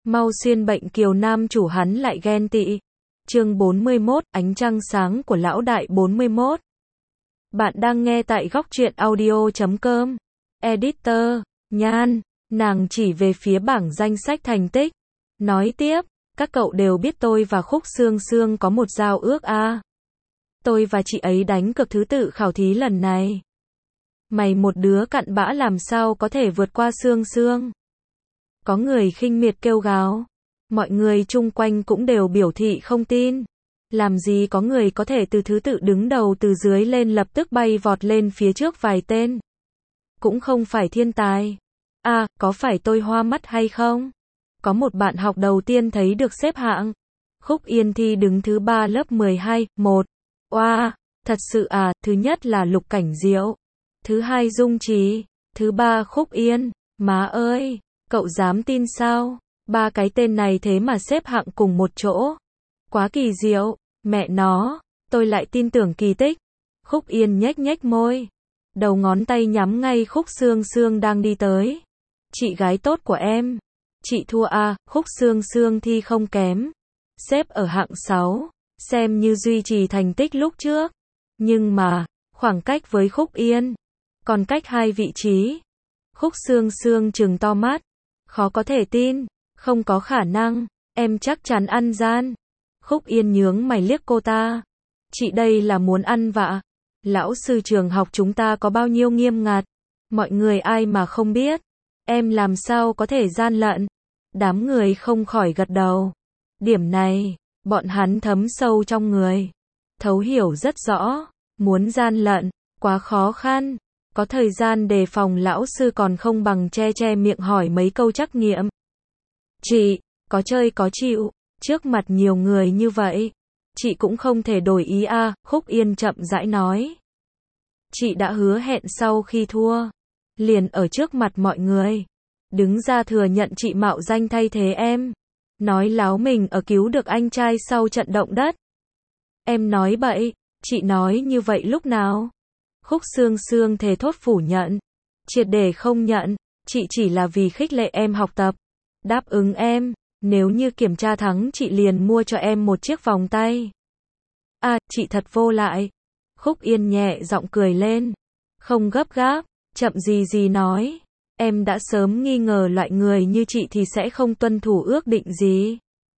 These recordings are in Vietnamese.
Mau xuyên bệnh kiều nam chủ hắn lại ghen tị. Chương 41, ánh trăng sáng của lão đại 41. Bạn đang nghe tại góc truyện audio.com. Editor, Nhan, nàng chỉ về phía bảng danh sách thành tích. Nói tiếp, các cậu đều biết tôi và Khúc Sương Sương có một giao ước à. Tôi và chị ấy đánh cược thứ tự khảo thí lần này. Mày một đứa cặn bã làm sao có thể vượt qua Sương Sương. Có người khinh miệt kêu gào. Mọi người chung quanh cũng đều biểu thị không tin. Làm gì có người có thể từ thứ tự đứng đầu từ dưới lên lập tức bay vọt lên phía trước vài tên. Cũng không phải thiên tài. À, có phải tôi hoa mắt hay không? Có một bạn học đầu tiên thấy được xếp hạng. Khúc Yên thi đứng thứ 3 lớp 12, 1. Oa, thật sự à, thứ nhất là Lục Cảnh Diệu. Thứ hai Dung Trì. Thứ ba Khúc Yên. Má ơi, cậu dám tin sao? Ba cái tên này thế mà xếp hạng cùng một chỗ. Quá kỳ diệu, mẹ nó, tôi lại tin tưởng kỳ tích. Khúc Yên nhếch nhếch môi. Đầu ngón tay nhắm ngay Khúc Sương Sương đang đi tới. Chị gái tốt của em. Chị thua à, Khúc Sương Sương thi không kém. Xếp ở hạng 6, xem như duy trì thành tích lúc trước. Nhưng mà, khoảng cách với Khúc Yên, còn cách 2 vị trí. Khúc Sương Sương trừng to mắt. Khó có thể tin, không có khả năng, em chắc chắn ăn gian. Khúc Yên nhướng mày liếc cô ta. Chị đây là muốn ăn vạ. Lão sư trường học chúng ta có bao nhiêu nghiêm ngặt. Mọi người ai mà không biết. Em làm sao có thể gian lận. Đám người không khỏi gật đầu. Điểm này, bọn hắn thấm sâu trong người. Thấu hiểu rất rõ. Muốn gian lận, quá khó khăn. Có thời gian đề phòng lão sư còn không bằng che miệng hỏi mấy câu trắc nghiệm. Chị, có chơi có chịu, trước mặt nhiều người như vậy. Chị cũng không thể đổi ý à, Khúc Yên chậm rãi nói. Chị đã hứa hẹn sau khi thua, liền ở trước mặt mọi người, đứng ra thừa nhận chị mạo danh thay thế em. Nói láo mình ở cứu được anh trai sau trận động đất. Em nói bậy, chị nói như vậy lúc nào? Khúc Sương Sương thề thốt phủ nhận. Triệt để không nhận, chị chỉ là vì khích lệ em học tập. Đáp ứng em, nếu như kiểm tra thắng chị liền mua cho em một chiếc vòng tay. À, chị thật vô lại. Khúc Yên nhẹ giọng cười lên. Không gấp gáp, chậm gì nói. Em đã sớm nghi ngờ loại người như chị thì sẽ không tuân thủ ước định gì.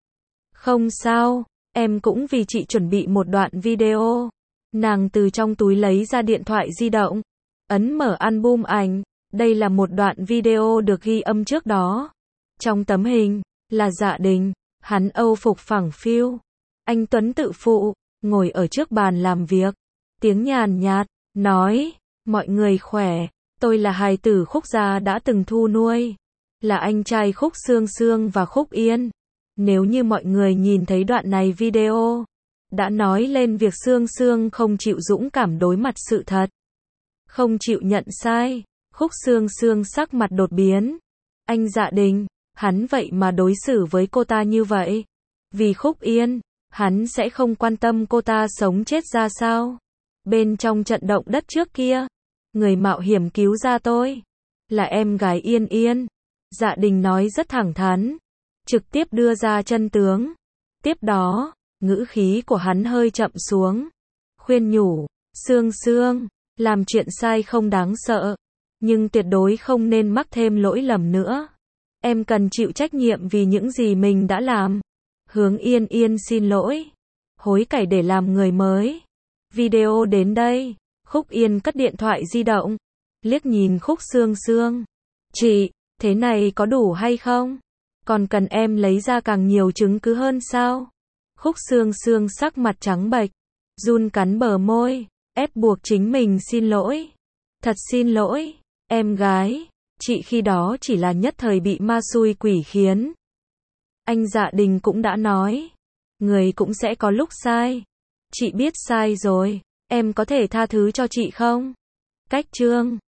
Không sao, em cũng vì chị chuẩn bị một đoạn video. Nàng từ trong túi lấy ra điện thoại di động, ấn mở album ảnh. Đây là một đoạn video được ghi âm trước đó. Trong tấm hình, là Dạ Đình, hắn Âu phục phẳng phiu. Anh Tuấn tự phụ, ngồi ở trước bàn làm việc. Tiếng nhàn nhạt, nói, mọi người khỏe, tôi là hài tử Khúc gia đã từng thu nuôi. Là anh trai Khúc Sương Sương và Khúc Yên. Nếu như mọi người nhìn thấy đoạn này video, đã nói lên việc Sương Sương không chịu dũng cảm đối mặt sự thật. Không chịu nhận sai, Khúc Sương Sương sắc mặt đột biến. Anh Dạ Đình, hắn vậy mà đối xử với cô ta như vậy. Vì Khúc Yên, hắn sẽ không quan tâm cô ta sống chết ra sao. Bên trong trận động đất trước kia, người mạo hiểm cứu ra tôi là em gái Yên Yên. Dạ Đình nói rất thẳng thắn, trực tiếp đưa ra chân tướng. Tiếp đó, ngữ khí của hắn hơi chậm xuống, khuyên nhủ, Sương Sương, làm chuyện sai không đáng sợ, nhưng tuyệt đối không nên mắc thêm lỗi lầm nữa. Em cần chịu trách nhiệm vì những gì mình đã làm. Hướng Yên Yên xin lỗi, hối cải để làm người mới. Video đến đây, Khúc Yên cất điện thoại di động, liếc nhìn Khúc Sương Sương. Chị, thế này có đủ hay không? Còn cần em lấy ra càng nhiều chứng cứ hơn sao? Khúc Sương Sương sắc mặt trắng bệch, run cắn bờ môi, ép buộc chính mình xin lỗi. Thật xin lỗi, em gái, chị khi đó chỉ là nhất thời bị ma xui quỷ khiến. Anh Dạ Đình cũng đã nói, người cũng sẽ có lúc sai. Chị biết sai rồi, em có thể tha thứ cho chị không? Cách chương